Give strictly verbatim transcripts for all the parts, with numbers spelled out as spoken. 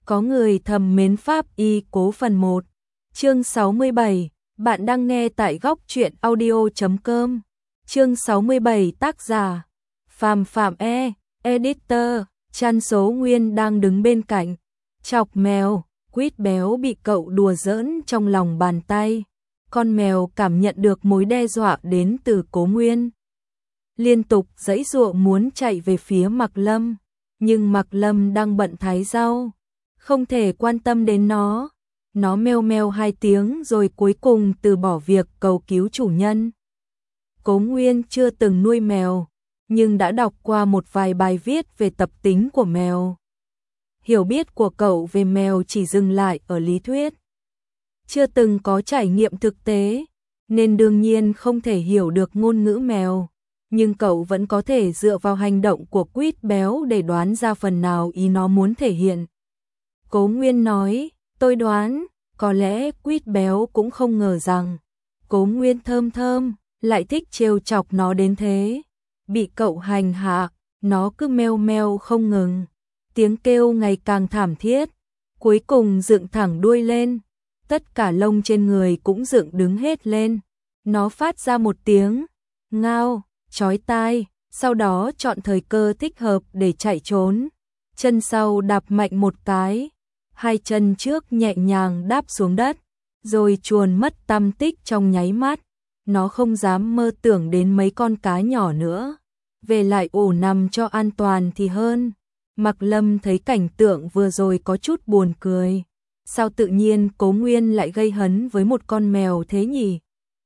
Có người thầm mến pháp y Cố phần một. Chương sáu mươi bảy, bạn đang nghe tại góc truyện audio chấm com. Chương sáu mươi bảy, tác giả Phàm Phạm E, editor. Chăn Số Nguyên đang đứng bên cạnh, chọc mèo. Quýt béo bị cậu đùa giỡn trong lòng bàn tay. Con mèo cảm nhận được mối đe dọa đến từ Cố Nguyên, liên tục giãy giụa muốn chạy về phía Mạc Lâm, nhưng Mạc Lâm đang bận thái rau, không thể quan tâm đến nó. Nó meo meo hai tiếng rồi cuối cùng từ bỏ việc cầu cứu chủ nhân. Cố Nguyên chưa từng nuôi mèo, nhưng đã đọc qua một vài bài viết về tập tính của mèo. Hiểu biết của cậu về mèo chỉ dừng lại ở lý thuyết, chưa từng có trải nghiệm thực tế, nên đương nhiên không thể hiểu được ngôn ngữ mèo. Nhưng cậu vẫn có thể dựa vào hành động của Quýt béo để đoán ra phần nào ý nó muốn thể hiện. Cố Nguyên nói, tôi đoán, có lẽ Quýt béo cũng không ngờ rằng Cố Nguyên thơm thơm lại thích trêu chọc nó đến thế. Bị cậu hành hạ, nó cứ meo meo không ngừng, tiếng kêu ngày càng thảm thiết, cuối cùng dựng thẳng đuôi lên, tất cả lông trên người cũng dựng đứng hết lên. Nó phát ra một tiếng ngao chói tai, sau đó chọn thời cơ thích hợp để chạy trốn. Chân sau đạp mạnh một cái, hai chân trước nhẹ nhàng đáp xuống đất, rồi chuồn mất tăm tích trong nháy mắt. Nó không dám mơ tưởng đến mấy con cá nhỏ nữa, về lại ổ nằm cho an toàn thì hơn. Mạc Lâm thấy cảnh tượng vừa rồi có chút buồn cười. Sao tự nhiên Cố Nguyên lại gây hấn với một con mèo thế nhỉ?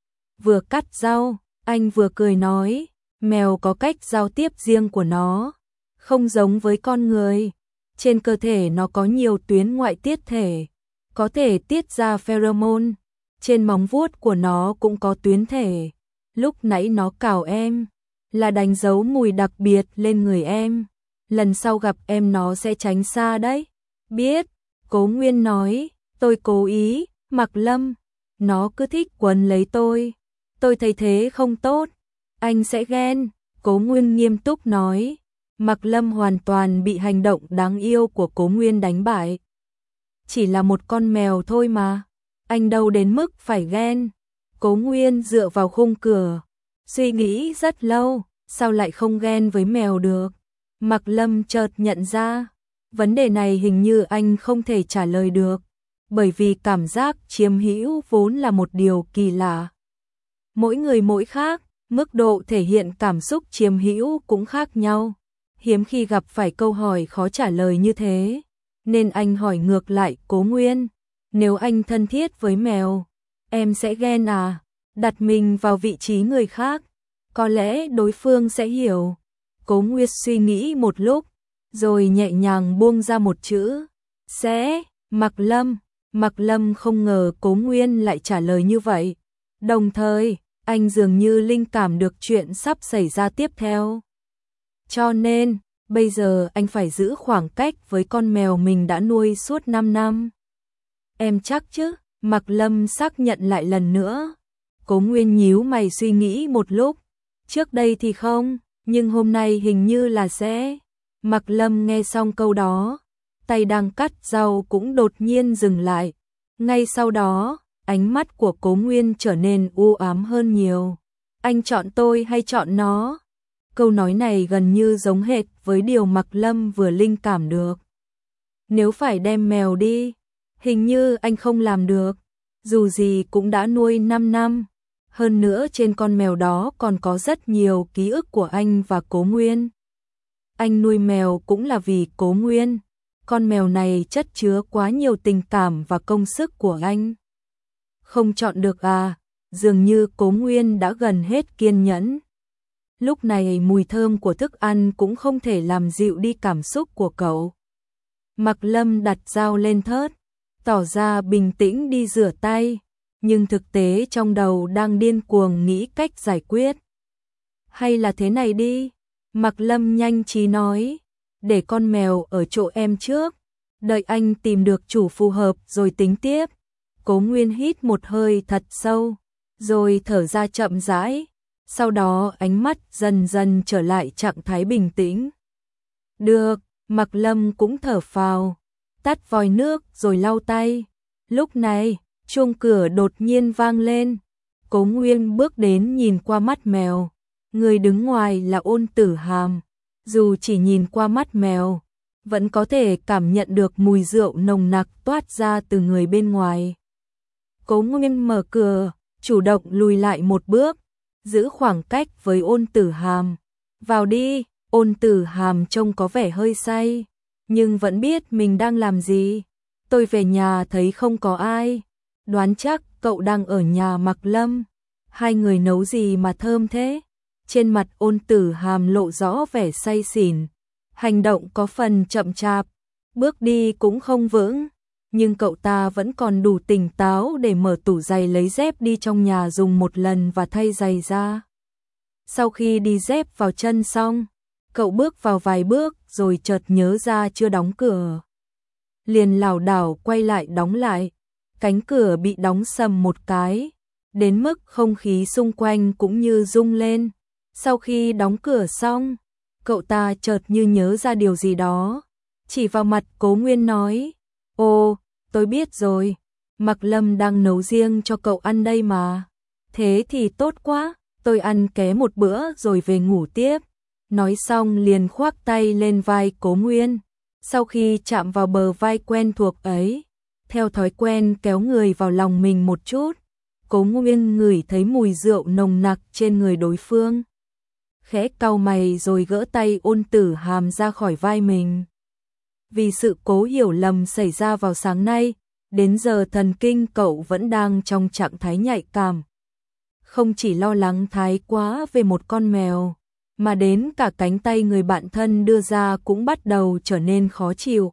Vừa cắt rau, anh vừa cười nói, mèo có cách giao tiếp riêng của nó, không giống với con người. Trên cơ thể nó có nhiều tuyến ngoại tiết thể, có thể tiết ra pheromone. Trên móng vuốt của nó cũng có tuyến thể. Lúc nãy nó cào em, là đánh dấu mùi đặc biệt lên người em. Lần sau gặp em nó sẽ tránh xa đấy. Biết, Cố Nguyên nói, tôi cố ý. Mạc Lâm, nó cứ thích quấn lấy tôi. Tôi thấy thế không tốt, anh sẽ ghen. Cố Nguyên nghiêm túc nói. Mạc Lâm hoàn toàn bị hành động đáng yêu của Cố Nguyên đánh bại. Chỉ là một con mèo thôi mà, anh đâu đến mức phải ghen. Cố Nguyên dựa vào khung cửa, suy nghĩ rất lâu, sao lại không ghen với mèo được. Mạc Lâm chợt nhận ra, vấn đề này hình như anh không thể trả lời được, bởi vì cảm giác chiếm hữu vốn là một điều kỳ lạ. Mỗi người mỗi khác, mức độ thể hiện cảm xúc chiếm hữu cũng khác nhau. Hiếm khi gặp phải câu hỏi khó trả lời như thế, nên anh hỏi ngược lại Cố Nguyên, nếu anh thân thiết với mèo, em sẽ ghen à? Đặt mình vào vị trí người khác, có lẽ đối phương sẽ hiểu. Cố Nguyên suy nghĩ một lúc, rồi nhẹ nhàng buông ra một chữ, sẽ. Mạc Lâm, Mạc Lâm không ngờ Cố Nguyên lại trả lời như vậy. Đồng thời, anh dường như linh cảm được chuyện sắp xảy ra tiếp theo. Cho nên, bây giờ anh phải giữ khoảng cách với con mèo mình đã nuôi suốt năm năm. Em chắc chứ? Mạc Lâm xác nhận lại lần nữa. Cố Nguyên nhíu mày suy nghĩ một lúc. Trước đây thì không, nhưng hôm nay hình như là sẽ. Mạc Lâm nghe xong câu đó, tay đang cắt rau cũng đột nhiên dừng lại. Ngay sau đó, ánh mắt của Cố Nguyên trở nên u ám hơn nhiều. Anh chọn tôi hay chọn nó? Câu nói này gần như giống hệt với điều Mạc Lâm vừa linh cảm được. Nếu phải đem mèo đi, hình như anh không làm được. Dù gì cũng đã nuôi năm năm. Hơn nữa trên con mèo đó còn có rất nhiều ký ức của anh và Cố Nguyên. Anh nuôi mèo cũng là vì Cố Nguyên. Con mèo này chất chứa quá nhiều tình cảm và công sức của anh. Không chọn được à? Dường như Cố Nguyên đã gần hết kiên nhẫn. Lúc này mùi thơm của thức ăn cũng không thể làm dịu đi cảm xúc của cậu. Mạc Lâm đặt dao lên thớt, tỏ ra bình tĩnh đi rửa tay, nhưng thực tế trong đầu đang điên cuồng nghĩ cách giải quyết. Hay là thế này đi, Mạc Lâm nhanh trí nói, để con mèo ở chỗ em trước, đợi anh tìm được chủ phù hợp rồi tính tiếp. Cố Nguyên hít một hơi thật sâu, rồi thở ra chậm rãi. Sau đó ánh mắt dần dần trở lại trạng thái bình tĩnh. Được, Mạc Lâm cũng thở phào. tắt vòi nước rồi lau tay. Lúc này, chuông cửa đột nhiên vang lên. Cố Nguyên bước đến nhìn qua mắt mèo. Người đứng ngoài là Ôn Tử Hàm. Dù chỉ nhìn qua mắt mèo, vẫn có thể cảm nhận được mùi rượu nồng nặc toát ra từ người bên ngoài. Cố Nguyên mở cửa, chủ động lùi lại một bước, giữ khoảng cách với Ôn Tử Hàm. Vào đi. Ôn Tử Hàm trông có vẻ hơi say, nhưng vẫn biết mình đang làm gì. Tôi về nhà thấy không có ai, đoán chắc cậu đang ở nhà Mạc Lâm. Hai người nấu gì mà thơm thế? Trên mặt Ôn Tử Hàm lộ rõ vẻ say xỉn, hành động có phần chậm chạp, bước đi cũng không vững, nhưng cậu ta vẫn còn đủ tỉnh táo để mở tủ giày lấy dép đi trong nhà dùng một lần và thay giày ra. Sau khi đi dép vào chân xong, cậu bước vào vài bước rồi chợt nhớ ra chưa đóng cửa. Liền lảo đảo quay lại đóng lại, cánh cửa bị đóng sầm một cái, đến mức không khí xung quanh cũng như rung lên. Sau khi đóng cửa xong, cậu ta chợt như nhớ ra điều gì đó, chỉ vào mặt Cố Nguyên nói, ồ, tôi biết rồi, Mạc Lâm đang nấu riêng cho cậu ăn đây mà. Thế thì tốt quá, tôi ăn ké một bữa rồi về ngủ tiếp. Nói xong liền khoác tay lên vai Cố Nguyên. Sau khi chạm vào bờ vai quen thuộc ấy, theo thói quen kéo người vào lòng mình một chút, Cố Nguyên ngửi thấy mùi rượu nồng nặc trên người đối phương. Khẽ cau mày rồi gỡ tay Ôn Tử Hàm ra khỏi vai mình. Vì sự cố hiểu lầm xảy ra vào sáng nay, đến giờ thần kinh cậu vẫn đang trong trạng thái nhạy cảm. Không chỉ lo lắng thái quá về một con mèo, mà đến cả cánh tay người bạn thân đưa ra cũng bắt đầu trở nên khó chịu.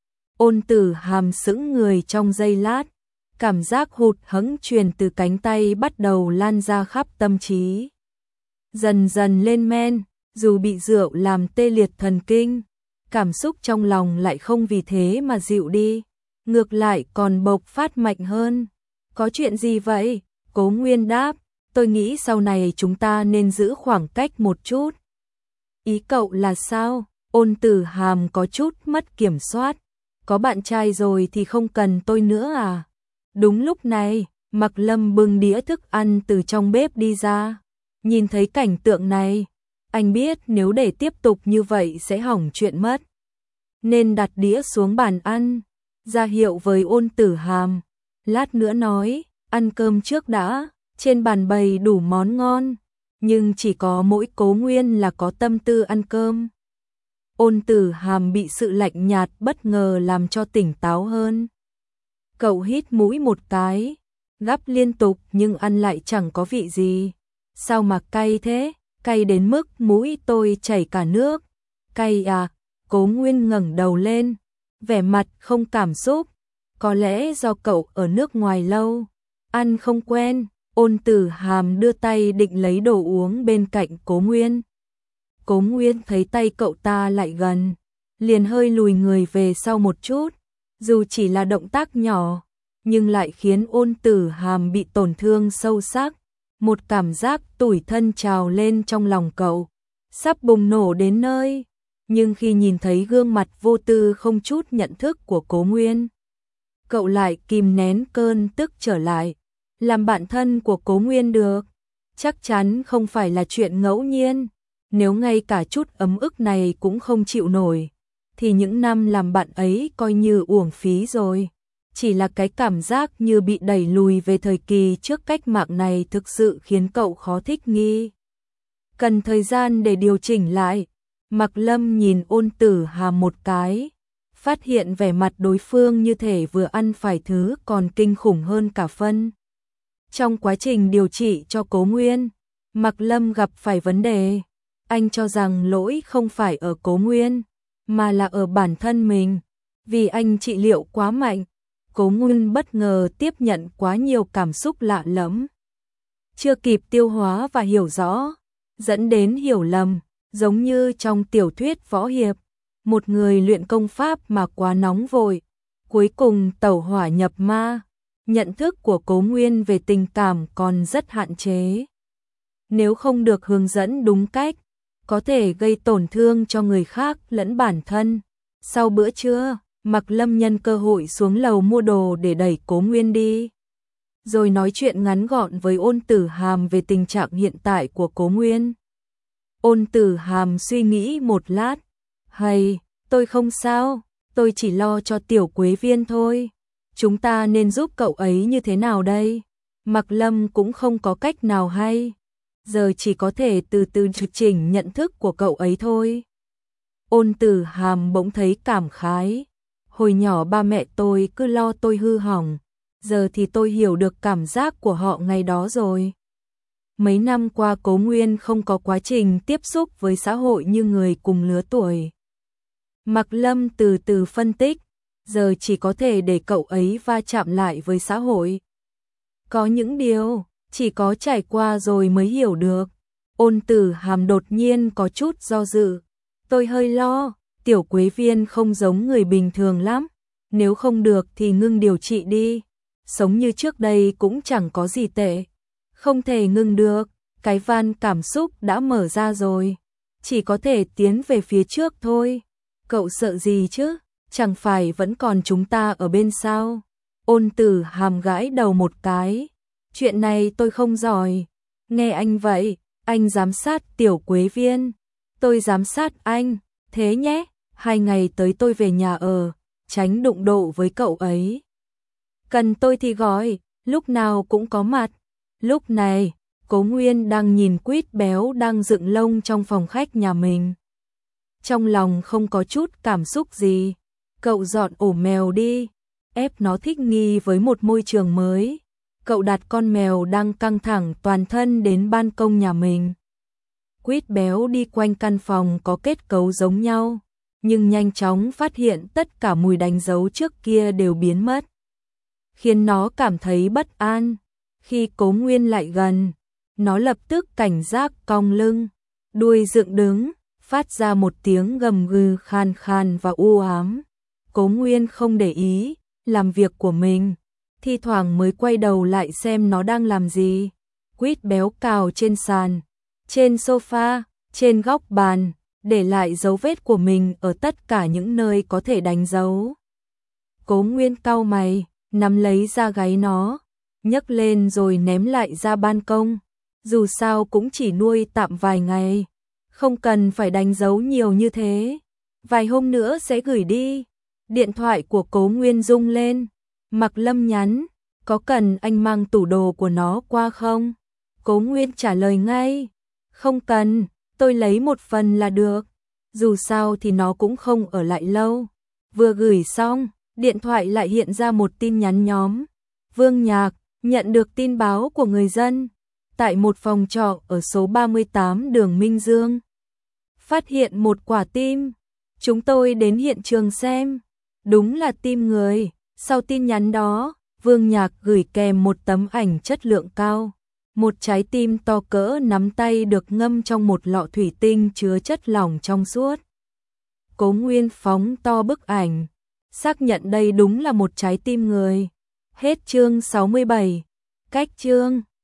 Ôn Tử Hàm sững người trong giây lát, cảm giác hụt hẫng truyền từ cánh tay bắt đầu lan ra khắp tâm trí. Dần dần lên men, dù bị rượu làm tê liệt thần kinh, cảm xúc trong lòng lại không vì thế mà dịu đi, ngược lại còn bộc phát mạnh hơn. Có chuyện gì vậy? Cố Nguyên đáp, tôi nghĩ sau này chúng ta nên giữ khoảng cách một chút. Ý cậu là sao? Ôn Tử Hàm có chút mất kiểm soát. Có bạn trai rồi thì không cần tôi nữa à? Đúng lúc này, Mạc Lâm bưng đĩa thức ăn từ trong bếp đi ra. Nhìn thấy cảnh tượng này, anh biết nếu để tiếp tục như vậy sẽ hỏng chuyện mất. Nên đặt đĩa xuống bàn ăn, ra hiệu với Ôn Tử Hàm. Lát nữa nói, ăn cơm trước đã. Trên bàn bày đủ món ngon, nhưng chỉ có mỗi Cố Nguyên là có tâm tư ăn cơm. Ôn Tử Hàm bị sự lạnh nhạt bất ngờ làm cho tỉnh táo hơn. Cậu hít mũi một cái, gắp liên tục nhưng ăn lại chẳng có vị gì. Sao mà cay thế? Cay đến mức mũi tôi chảy cả nước. Cay à? Cố Nguyên ngẩng đầu lên, vẻ mặt không cảm xúc. Có lẽ do cậu ở nước ngoài lâu, ăn không quen. Ôn Tử Hàm đưa tay định lấy đồ uống bên cạnh Cố Nguyên. Cố Nguyên thấy tay cậu ta lại gần, liền hơi lùi người về sau một chút. Dù chỉ là động tác nhỏ, nhưng lại khiến Ôn Tử Hàm bị tổn thương sâu sắc. Một cảm giác tủi thân trào lên trong lòng cậu, sắp bùng nổ đến nơi. Nhưng khi nhìn thấy gương mặt vô tư không chút nhận thức của Cố Nguyên, cậu lại kìm nén cơn tức trở lại. Làm bạn thân của Cố Nguyên được, chắc chắn không phải là chuyện ngẫu nhiên. Nếu ngay cả chút ấm ức này cũng không chịu nổi, thì những năm làm bạn ấy coi như uổng phí rồi. Chỉ là cái cảm giác như bị đẩy lùi về thời kỳ trước cách mạng này thực sự khiến cậu khó thích nghi. Cần thời gian để điều chỉnh lại. Mạc Lâm nhìn Ôn Tử Hàm một cái, phát hiện vẻ mặt đối phương như thể vừa ăn phải thứ còn kinh khủng hơn cả phân. Trong quá trình điều trị cho Cố Nguyên, Mạc Lâm gặp phải vấn đề. Anh cho rằng lỗi không phải ở Cố Nguyên, mà là ở bản thân mình. Vì anh trị liệu quá mạnh, Cố Nguyên bất ngờ tiếp nhận quá nhiều cảm xúc lạ lẫm, chưa kịp tiêu hóa và hiểu rõ, dẫn đến hiểu lầm. Giống như trong tiểu thuyết võ hiệp, một người luyện công pháp mà quá nóng vội, cuối cùng tẩu hỏa nhập ma. Nhận thức của Cố Nguyên về tình cảm còn rất hạn chế. Nếu không được hướng dẫn đúng cách, có thể gây tổn thương cho người khác lẫn bản thân. Sau bữa trưa, Mạc Lâm nhân cơ hội xuống lầu mua đồ để đẩy Cố Nguyên đi. Rồi nói chuyện ngắn gọn với Ôn Tử Hàm về tình trạng hiện tại của Cố Nguyên. Ôn Tử Hàm suy nghĩ một lát. Hay, tôi không sao, tôi chỉ lo cho Tiểu Quế Viên thôi. Chúng ta nên giúp cậu ấy như thế nào đây? Mạc Lâm cũng không có cách nào hay. Giờ chỉ có thể từ từ trực chỉnh nhận thức của cậu ấy thôi. Ôn Tử Hàm bỗng thấy cảm khái. Hồi nhỏ ba mẹ tôi cứ lo tôi hư hỏng. Giờ thì tôi hiểu được cảm giác của họ ngày đó rồi. Mấy năm qua Cố Nguyên không có quá trình tiếp xúc với xã hội như người cùng lứa tuổi. Mạc Lâm từ từ phân tích, giờ chỉ có thể để cậu ấy va chạm lại với xã hội. Có những điều, chỉ có trải qua rồi mới hiểu được. Ôn Tử Hàm đột nhiên có chút do dự. Tôi hơi lo, Tiểu Quế Viên không giống người bình thường lắm. Nếu không được thì ngưng điều trị đi. Sống như trước đây cũng chẳng có gì tệ. Không thể ngưng được, cái van cảm xúc đã mở ra rồi. Chỉ có thể tiến về phía trước thôi. Cậu sợ gì chứ? Chẳng phải vẫn còn chúng ta ở bên sao? Ôn Tử Hàm gãi đầu một cái. Chuyện này tôi không giỏi. Nghe anh vậy, anh giám sát Tiểu Quế Viên. Tôi giám sát anh, thế nhé. Hai ngày tới tôi về nhà ở, tránh đụng độ với cậu ấy. Cần tôi thì gọi, lúc nào cũng có mặt. Lúc này, Cố Nguyên đang nhìn Quýt béo đang dựng lông trong phòng khách nhà mình. Trong lòng không có chút cảm xúc gì. Cậu dọn ổ mèo đi, ép nó thích nghi với một môi trường mới. Cậu đặt con mèo đang căng thẳng toàn thân đến ban công nhà mình. Quýt béo đi quanh căn phòng có kết cấu giống nhau, nhưng nhanh chóng phát hiện tất cả mùi đánh dấu trước kia đều biến mất, khiến nó cảm thấy bất an. Khi Cố Nguyên lại gần, nó lập tức cảnh giác cong lưng, đuôi dựng đứng, phát ra một tiếng gầm gừ khan khan và u ám. Cố Nguyên không để ý, làm việc của mình, thi thoảng mới quay đầu lại xem nó đang làm gì. Quýt béo cào trên sàn, trên sofa, trên góc bàn, để lại dấu vết của mình ở tất cả những nơi có thể đánh dấu. Cố Nguyên cau mày, nắm lấy da gáy nó, nhấc lên rồi ném lại ra ban công. Dù sao cũng chỉ nuôi tạm vài ngày, không cần phải đánh dấu nhiều như thế. Vài hôm nữa sẽ gửi đi. Điện thoại của Cố Nguyên rung lên. Mạc Lâm nhắn, có cần anh mang tủ đồ của nó qua không? Cố Nguyên trả lời ngay, không cần, tôi lấy một phần là được. Dù sao thì nó cũng không ở lại lâu. Vừa gửi xong, điện thoại lại hiện ra một tin nhắn nhóm. Vương Nhạc, nhận được tin báo của người dân. Tại một phòng trọ ở số ba mươi tám đường Minh Dương. Phát hiện một quả tim. Chúng tôi đến hiện trường xem. Đúng là tim người. Sau tin nhắn đó, Vương Nhạc gửi kèm một tấm ảnh chất lượng cao. Một trái tim to cỡ nắm tay được ngâm trong một lọ thủy tinh chứa chất lỏng trong suốt. Cố Nguyên phóng to bức ảnh, xác nhận đây đúng là một trái tim người. Hết chương sáu mươi bảy. Cách chương